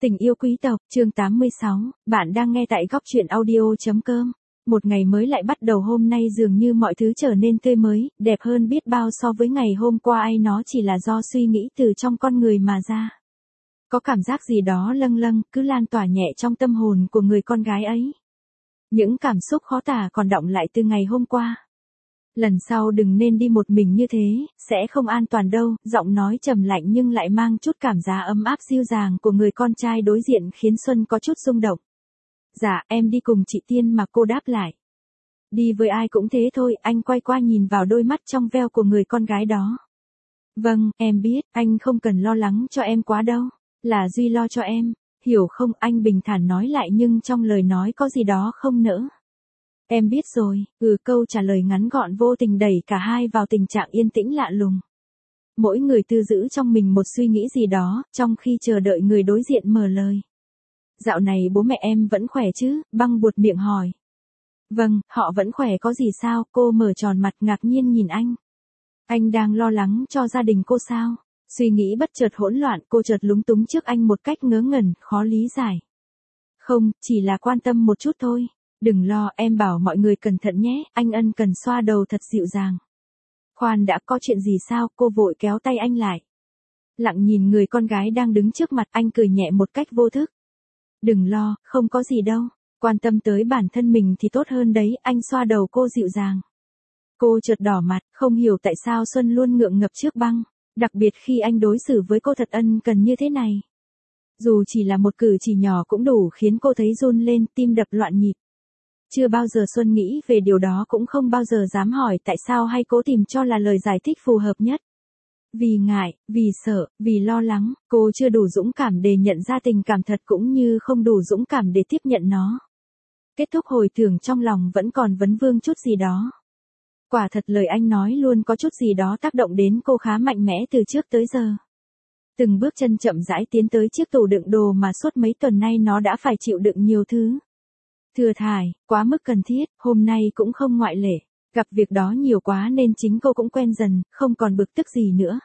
Tình yêu quý tộc, chương 86, bạn đang nghe tại góc truyện audio.com. Một ngày mới lại bắt đầu, hôm nay dường như mọi thứ trở nên tươi mới, đẹp hơn biết bao so với ngày hôm qua ấy, nó chỉ là do suy nghĩ từ trong con người mà ra. Có cảm giác gì đó lâng lâng, cứ lan tỏa nhẹ trong tâm hồn của người con gái ấy. Những cảm xúc khó tả còn đọng lại từ ngày hôm qua. Lần sau đừng nên đi một mình như thế, sẽ không an toàn đâu, giọng nói trầm lạnh nhưng lại mang chút cảm giác ấm áp dịu dàng của người con trai đối diện khiến Xuân có chút rung động. Dạ, em đi cùng chị Tiên mà, cô đáp lại. Đi với ai cũng thế thôi, anh quay qua nhìn vào đôi mắt trong veo của người con gái đó. Vâng, em biết, anh không cần lo lắng cho em quá đâu, là Duy lo cho em, hiểu không, anh bình thản nói lại nhưng trong lời nói có gì đó không nỡ. Em biết rồi, câu trả lời ngắn gọn vô tình đẩy cả hai vào tình trạng yên tĩnh lạ lùng. Mỗi người tư giữ trong mình một suy nghĩ gì đó, trong khi chờ đợi người đối diện mở lời. Dạo này bố mẹ em vẫn khỏe chứ, Băng buột miệng hỏi. Vâng, họ vẫn khỏe, có gì sao, cô mở tròn mặt ngạc nhiên nhìn anh. Anh đang lo lắng cho gia đình cô sao? Suy nghĩ bất chợt hỗn loạn, cô chợt lúng túng trước anh một cách ngớ ngẩn, khó lý giải. Không, chỉ là quan tâm một chút thôi. Đừng lo, em bảo mọi người cẩn thận nhé, anh ân cần xoa đầu thật dịu dàng. Khoan đã, có chuyện gì sao, cô vội kéo tay anh lại. Lặng nhìn người con gái đang đứng trước mặt, anh cười nhẹ một cách vô thức. Đừng lo, không có gì đâu, quan tâm tới bản thân mình thì tốt hơn đấy, anh xoa đầu cô dịu dàng. Cô chợt đỏ mặt, không hiểu tại sao Xuân luôn ngượng ngập trước Băng, đặc biệt khi anh đối xử với cô thật ân cần như thế này. Dù chỉ là một cử chỉ nhỏ cũng đủ khiến cô thấy run lên, tim đập loạn nhịp. Chưa bao giờ Xuân nghĩ về điều đó, cũng không bao giờ dám hỏi tại sao hay cố tìm cho là lời giải thích phù hợp nhất. Vì ngại, vì sợ, vì lo lắng, cô chưa đủ dũng cảm để nhận ra tình cảm thật cũng như không đủ dũng cảm để tiếp nhận nó. Kết thúc hồi tưởng trong lòng vẫn còn vấn vương chút gì đó. Quả thật lời anh nói luôn có chút gì đó tác động đến cô khá mạnh mẽ từ trước tới giờ. Từng bước chân chậm rãi tiến tới chiếc tủ đựng đồ mà suốt mấy tuần nay nó đã phải chịu đựng nhiều thứ. Thừa thải, quá mức cần thiết, hôm nay cũng không ngoại lệ. Gặp việc đó nhiều quá nên chính cô cũng quen dần, không còn bực tức gì nữa.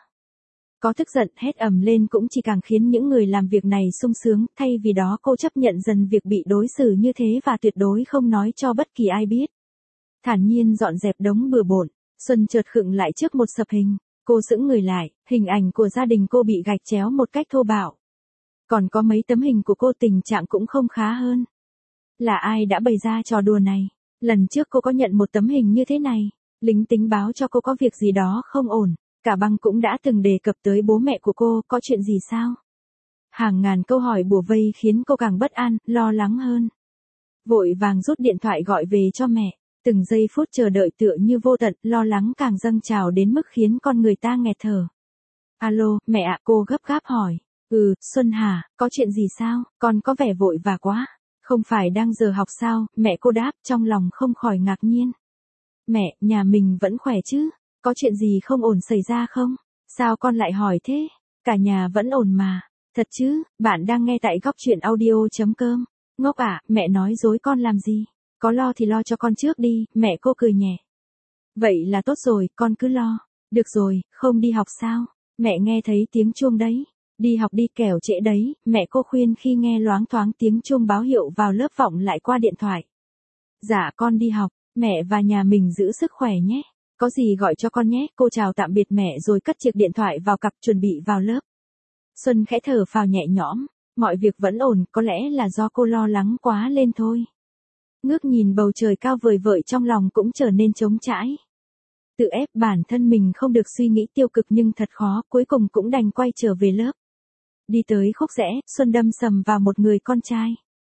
Có tức giận hét ầm lên cũng chỉ càng khiến những người làm việc này sung sướng, thay vì đó cô chấp nhận dần việc bị đối xử như thế và tuyệt đối không nói cho bất kỳ ai biết. Thản nhiên dọn dẹp đống bừa bộn, Xuân chợt khựng lại trước một sập hình. Cô sững người lại, hình ảnh của gia đình cô bị gạch chéo một cách thô bạo. Còn có mấy tấm hình của cô tình trạng cũng không khá hơn. Là ai đã bày ra trò đùa này? Lần trước cô có nhận một tấm hình như thế này, lính tính báo cho cô có việc gì đó không ổn. Cả Băng cũng đã từng đề cập tới bố mẹ của cô, có chuyện gì sao? Hàng ngàn câu hỏi bủa vây khiến cô càng bất an, lo lắng hơn. Vội vàng rút điện thoại gọi về cho mẹ, từng giây phút chờ đợi tựa như vô tận, lo lắng càng dâng trào đến mức khiến con người ta nghẹt thở. Alo, mẹ ạ, cô gấp gáp hỏi. Xuân hả, có chuyện gì sao, con có vẻ vội vã quá. Không phải đang giờ học sao, mẹ cô đáp, trong lòng không khỏi ngạc nhiên. Mẹ, nhà mình vẫn khỏe chứ, có chuyện gì không ổn xảy ra không? Sao con lại hỏi thế? Cả nhà vẫn ổn mà. Thật chứ, bạn đang nghe tại góc truyện audio.com. Ngốc ạ, mẹ nói dối con làm gì? Có lo thì lo cho con trước đi, mẹ cô cười nhẹ. Vậy là tốt rồi, con cứ lo. Được rồi, không đi học sao? Mẹ nghe thấy tiếng chuông đấy. Đi học đi kẻo trễ đấy, mẹ cô khuyên khi nghe loáng thoáng tiếng chuông báo hiệu vào lớp vọng lại qua điện thoại. Dạ con đi học, mẹ và nhà mình giữ sức khỏe nhé. Có gì gọi cho con nhé, cô chào tạm biệt mẹ rồi cất chiếc điện thoại vào cặp chuẩn bị vào lớp. Xuân khẽ thở phào nhẹ nhõm, mọi việc vẫn ổn, có lẽ là do cô lo lắng quá lên thôi. Ngước nhìn bầu trời cao vời vợi trong lòng cũng trở nên trống trải. Tự ép bản thân mình không được suy nghĩ tiêu cực nhưng thật khó, cuối cùng cũng đành quay trở về lớp. Đi tới khúc rẽ, Xuân đâm sầm vào một người con trai.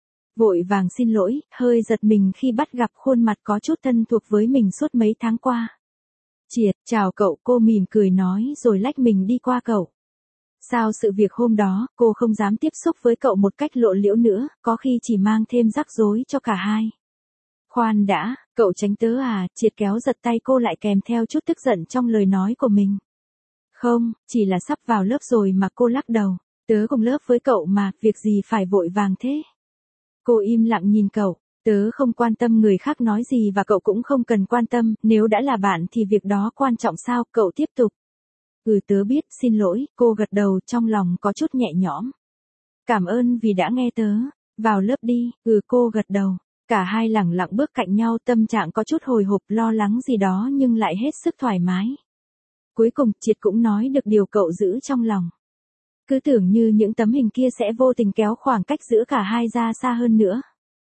Vội vàng xin lỗi, hơi giật mình khi bắt gặp khuôn mặt có chút thân thuộc với mình suốt mấy tháng qua. Triệt, chào cậu, cô mỉm cười nói rồi lách mình đi qua cậu. Sau sự việc hôm đó, cô không dám tiếp xúc với cậu một cách lộ liễu nữa, có khi chỉ mang thêm rắc rối cho cả hai. Khoan đã, cậu tránh tớ à, Triệt kéo giật tay cô lại kèm theo chút tức giận trong lời nói của mình. Không, chỉ là sắp vào lớp rồi mà, cô lắc đầu. Tớ cùng lớp với cậu mà, việc gì phải vội vàng thế? Cô im lặng nhìn cậu, tớ không quan tâm người khác nói gì và cậu cũng không cần quan tâm, nếu đã là bạn thì việc đó quan trọng sao, cậu tiếp tục. Tớ biết, xin lỗi, cô gật đầu trong lòng có chút nhẹ nhõm. Cảm ơn vì đã nghe tớ. Vào lớp đi, cô gật đầu. Cả hai lẳng lặng bước cạnh nhau, tâm trạng có chút hồi hộp lo lắng gì đó nhưng lại hết sức thoải mái. Cuối cùng, Triệt cũng nói được điều cậu giữ trong lòng. Cứ tưởng như những tấm hình kia sẽ vô tình kéo khoảng cách giữa cả hai ra xa hơn nữa.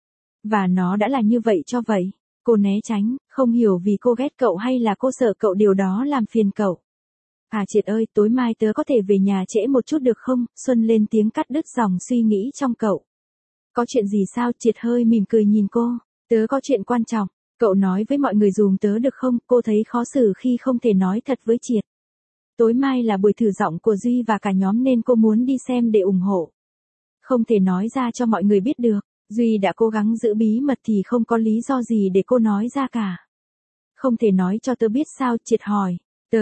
Và nó đã là như vậy cho vậy. Cô né tránh, không hiểu vì cô ghét cậu hay là cô sợ cậu điều đó làm phiền cậu. Triệt ơi, tối mai tớ có thể về nhà trễ một chút được không? Xuân lên tiếng cắt đứt dòng suy nghĩ trong cậu. Có chuyện gì sao? Triệt hơi mỉm cười nhìn cô. Tớ có chuyện quan trọng. Cậu nói với mọi người dùm tớ được không? Cô thấy khó xử khi không thể nói thật với Triệt. Tối mai là buổi thử giọng của Duy và cả nhóm nên cô muốn đi xem để ủng hộ. Không thể nói ra cho mọi người biết được. Duy đã cố gắng giữ bí mật thì không có lý do gì để cô nói ra cả. Không thể nói cho tớ biết sao? Triệt hỏi.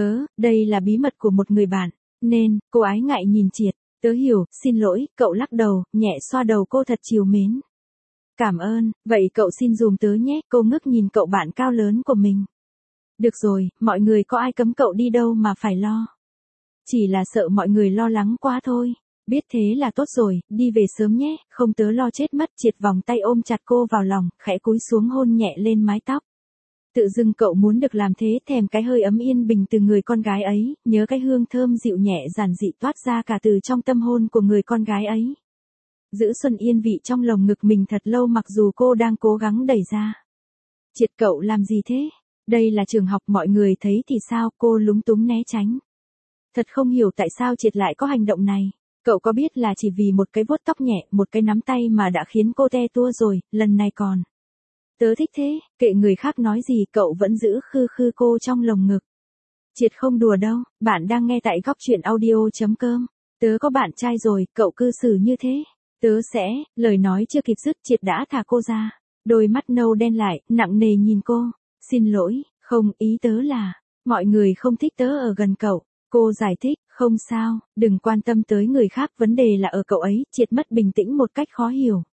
Đây là bí mật của một người bạn. Nên, cô ái ngại nhìn Triệt. Tớ hiểu, xin lỗi, cậu lắc đầu, nhẹ xoa đầu cô thật trìu mến. Cảm ơn, vậy cậu xin dùm tớ nhé, cô ngước nhìn cậu bạn cao lớn của mình. Được rồi, mọi người có ai cấm cậu đi đâu mà phải lo. Chỉ là sợ mọi người lo lắng quá thôi. Biết thế là tốt rồi, đi về sớm nhé, không tớ lo chết mất. Triệt vòng tay ôm chặt cô vào lòng, khẽ cúi xuống hôn nhẹ lên mái tóc. Tự dưng cậu muốn được làm thế, thèm cái hơi ấm yên bình từ người con gái ấy, nhớ cái hương thơm dịu nhẹ giản dị toát ra cả từ trong tâm hồn của người con gái ấy. Giữ Xuân yên vị trong lồng ngực mình thật lâu mặc dù cô đang cố gắng đẩy ra. Triệt cậu làm gì thế? Đây là trường học, mọi người thấy thì sao? Cô lúng túng né tránh. Thật không hiểu tại sao Triệt lại có hành động này. Cậu có biết là chỉ vì một cái vuốt tóc nhẹ, một cái nắm tay mà đã khiến cô te tua rồi, lần này còn. Tớ thích thế, kệ người khác nói gì, cậu vẫn giữ khư khư cô trong lồng ngực. Triệt không đùa đâu, bạn đang nghe tại góc truyện audio.com. Tớ có bạn trai rồi, cậu cư xử như thế. Tớ sẽ, lời nói chưa kịp dứt Triệt đã thả cô ra. Đôi mắt nâu đen lại, nặng nề nhìn cô. Xin lỗi, không, ý tớ là, mọi người không thích tớ ở gần cậu. Cô giải thích, không sao, đừng quan tâm tới người khác, vấn đề là ở cậu ấy. Triệt mất bình tĩnh một cách khó hiểu.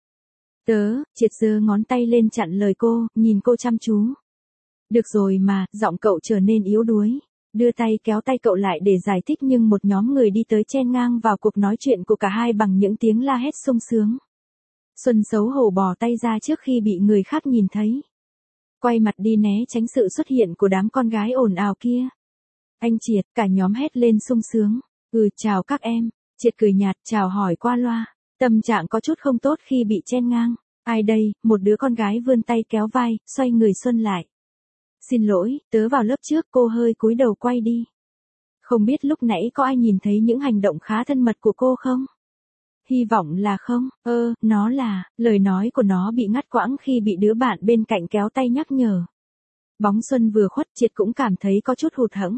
Triệt giơ ngón tay lên chặn lời cô, nhìn cô chăm chú. Được rồi mà, giọng cậu trở nên yếu đuối. Đưa tay kéo tay cậu lại để giải thích nhưng một nhóm người đi tới chen ngang vào cuộc nói chuyện của cả hai bằng những tiếng la hét sung sướng. Xuân xấu hổ bỏ tay ra trước khi bị người khác nhìn thấy. Quay mặt đi né tránh sự xuất hiện của đám con gái ồn ào kia. Anh Triệt, cả nhóm hét lên sung sướng. Chào các em. Triệt cười nhạt, chào hỏi qua loa. Tâm trạng có chút không tốt khi bị chen ngang. Ai đây? Một đứa con gái vươn tay kéo vai, xoay người Xuân lại. Xin lỗi, tớ vào lớp trước. Cô hơi cúi đầu quay đi. Không biết lúc nãy có ai nhìn thấy những hành động khá thân mật của cô không? Hy vọng là không. Nó là, lời nói của nó bị ngắt quãng khi bị đứa bạn bên cạnh kéo tay nhắc nhở. Bóng Xuân vừa khuất, Triệt cũng cảm thấy có chút hụt hẫng.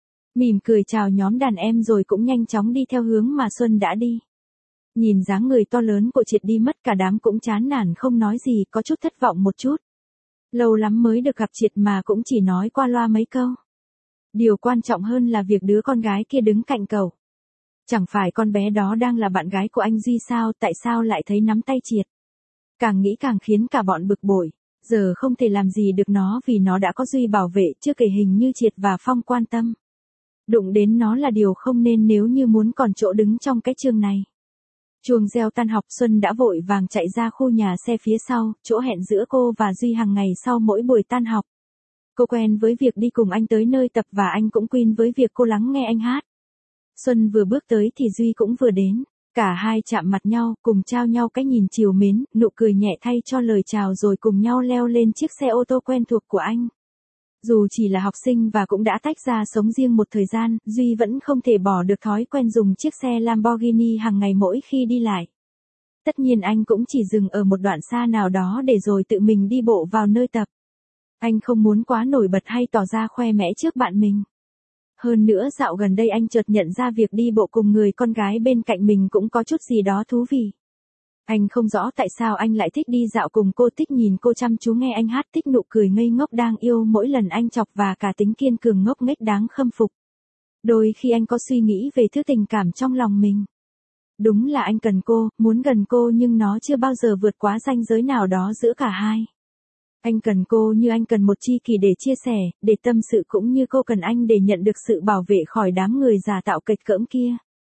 Mỉm cười chào nhóm đàn em rồi cũng nhanh chóng đi theo hướng mà Xuân đã đi. Nhìn dáng người to lớn của Triệt đi mất, cả đám cũng chán nản không nói gì, có chút thất vọng một chút. Lâu lắm mới được gặp Triệt mà cũng chỉ nói qua loa mấy câu. Điều quan trọng hơn là việc đứa con gái kia đứng cạnh cậu. Chẳng phải con bé đó đang là bạn gái của anh Duy sao, tại sao lại thấy nắm tay Triệt? Càng nghĩ càng khiến cả bọn bực bội. Giờ không thể làm gì được nó vì nó đã có Duy bảo vệ, chưa kể hình như Triệt và Phong quan tâm. Đụng đến nó là điều không nên nếu như muốn còn chỗ đứng trong cái trường này. Chuông reo tan học, Xuân đã vội vàng chạy ra khu nhà xe phía sau, chỗ hẹn giữa cô và Duy hàng ngày sau mỗi buổi tan học. Cô quen với việc đi cùng anh tới nơi tập và anh cũng quen với việc cô lắng nghe anh hát. Xuân vừa bước tới thì Duy cũng vừa đến. Cả hai chạm mặt nhau, cùng trao nhau cái nhìn trìu mến, nụ cười nhẹ thay cho lời chào rồi cùng nhau leo lên chiếc xe ô tô quen thuộc của anh. Dù chỉ là học sinh và cũng đã tách ra sống riêng một thời gian, Duy vẫn không thể bỏ được thói quen dùng chiếc xe Lamborghini hàng ngày mỗi khi đi lại. Tất nhiên anh cũng chỉ dừng ở một đoạn xa nào đó để rồi tự mình đi bộ vào nơi tập. Anh không muốn quá nổi bật hay tỏ ra khoe mẽ trước bạn mình. Hơn nữa dạo gần đây anh chợt nhận ra việc đi bộ cùng người con gái bên cạnh mình cũng có chút gì đó thú vị. Anh không rõ tại sao anh lại thích đi dạo cùng cô, thích nhìn cô chăm chú nghe anh hát, thích nụ cười ngây ngốc đang yêu mỗi lần anh chọc và cả tính kiên cường ngốc nghếch đáng khâm phục. Đôi khi anh có suy nghĩ về thứ tình cảm trong lòng mình. Đúng là anh cần cô, muốn gần cô nhưng nó chưa bao giờ vượt quá ranh giới nào đó giữa cả hai. Anh cần cô như anh cần một tri kỷ để chia sẻ, để tâm sự cũng như cô cần anh để nhận được sự bảo vệ khỏi đám người giả tạo kịch cỡm kia.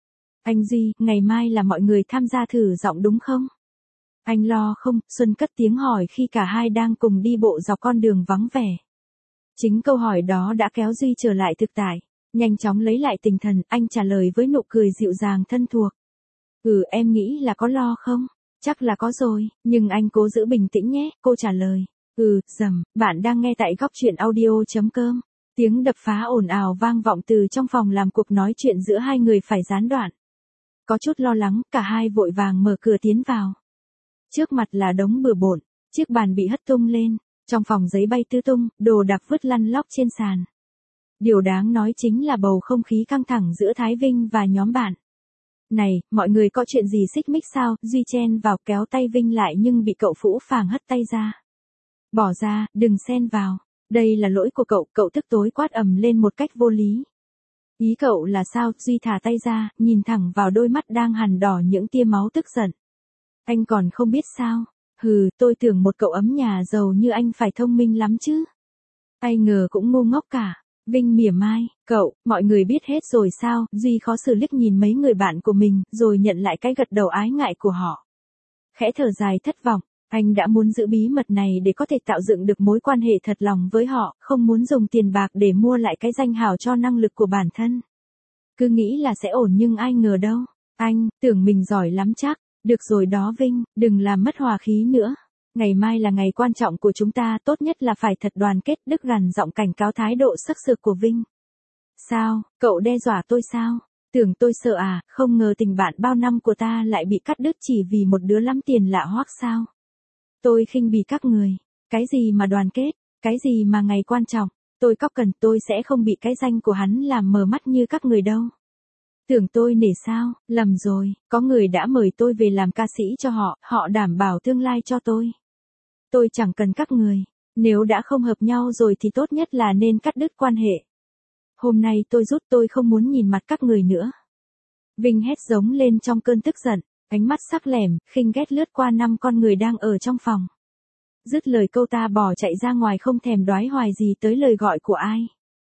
Anh Duy, ngày mai là mọi người tham gia thử giọng đúng không? Anh lo không? Xuân cất tiếng hỏi khi cả hai đang cùng đi bộ dọc con đường vắng vẻ. Chính câu hỏi đó đã kéo Duy trở lại thực tại. Nhanh chóng lấy lại tinh thần, anh trả lời với nụ cười dịu dàng thân thuộc. Em nghĩ là có lo không? Chắc là có rồi, nhưng anh cố giữ bình tĩnh nhé, cô trả lời. Bạn đang nghe tại góc chuyện audio.com. Tiếng đập phá ồn ào vang vọng từ trong phòng làm cuộc nói chuyện giữa hai người phải gián đoạn. Có chút lo lắng, cả hai vội vàng mở cửa tiến vào. Trước mặt là đống bừa bộn, chiếc bàn bị hất tung lên, trong phòng giấy bay tứ tung, đồ đạc vứt lăn lóc trên sàn. Điều đáng nói chính là bầu không khí căng thẳng giữa Thái Vinh và nhóm bạn. Này, mọi người có chuyện gì xích mích sao? Duy chen vào kéo tay Vinh lại nhưng bị cậu Phũ Phàng hất tay ra. Bỏ ra, đừng xen vào. Đây là lỗi của cậu tức tối quát ầm lên một cách vô lý. Ý cậu là sao? Duy thả tay ra, nhìn thẳng vào đôi mắt đang hằn đỏ những tia máu tức giận. Anh còn không biết sao? Tôi tưởng một cậu ấm nhà giàu như anh phải thông minh lắm chứ. Ai ngờ cũng ngu ngốc cả. Vinh mỉa mai, mọi người biết hết rồi sao? Duy khó xử liếc nhìn mấy người bạn của mình, rồi nhận lại cái gật đầu ái ngại của họ. Khẽ thở dài thất vọng, anh đã muốn giữ bí mật này để có thể tạo dựng được mối quan hệ thật lòng với họ, không muốn dùng tiền bạc để mua lại cái danh hào cho năng lực của bản thân. Cứ nghĩ là sẽ ổn nhưng ai ngờ đâu. Anh, tưởng mình giỏi lắm chắc. Được rồi đó Vinh, đừng làm mất hòa khí nữa. Ngày mai là ngày quan trọng của chúng ta, tốt nhất là phải thật đoàn kết. Đức gằn giọng cảnh cáo thái độ sắc sược của Vinh. Sao, cậu đe dọa tôi sao? Tưởng tôi sợ à? Không ngờ tình bạn bao năm của ta lại bị cắt đứt chỉ vì một đứa lắm tiền lạ hoắc sao? Tôi khinh bỉ các người. Cái gì mà đoàn kết? Cái gì mà ngày quan trọng? Tôi cóc cần, tôi sẽ không bị cái danh của hắn làm mờ mắt như các người đâu. Tưởng tôi nể sao? Lầm rồi, có người đã mời tôi về làm ca sĩ cho họ, họ đảm bảo tương lai cho tôi. Tôi chẳng cần các người. Nếu đã không hợp nhau rồi thì tốt nhất là nên cắt đứt quan hệ. Hôm nay tôi rút, tôi không muốn nhìn mặt các người nữa. Vinh hét giống lên trong cơn tức giận, ánh mắt sắc lẻm, khinh ghét lướt qua 5 con người đang ở trong phòng. Dứt lời câu ta bỏ chạy ra ngoài không thèm đoái hoài gì tới lời gọi của ai.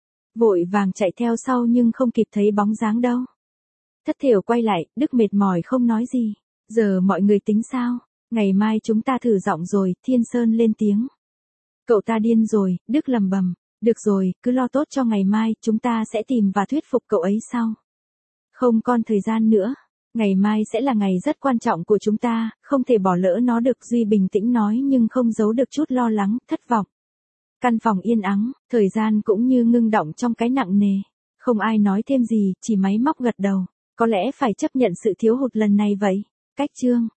Vội vàng chạy theo sau nhưng không kịp thấy bóng dáng đâu. Thất thểu quay lại, Đức mệt mỏi không nói gì. Giờ mọi người tính sao? Ngày mai chúng ta thử giọng rồi, Thiên Sơn lên tiếng. Cậu ta điên rồi, Đức lầm bầm. Được rồi, cứ lo tốt cho ngày mai, chúng ta sẽ tìm và thuyết phục cậu ấy sau. Không còn thời gian nữa. Ngày mai sẽ là ngày rất quan trọng của chúng ta, không thể bỏ lỡ nó được. Duy bình tĩnh nói nhưng không giấu được chút lo lắng, thất vọng. Căn phòng yên ắng, thời gian cũng như ngưng đọng trong cái nặng nề. Không ai nói thêm gì, chỉ máy móc gật đầu. Có lẽ phải chấp nhận sự thiếu hụt lần này vậy. Cách chương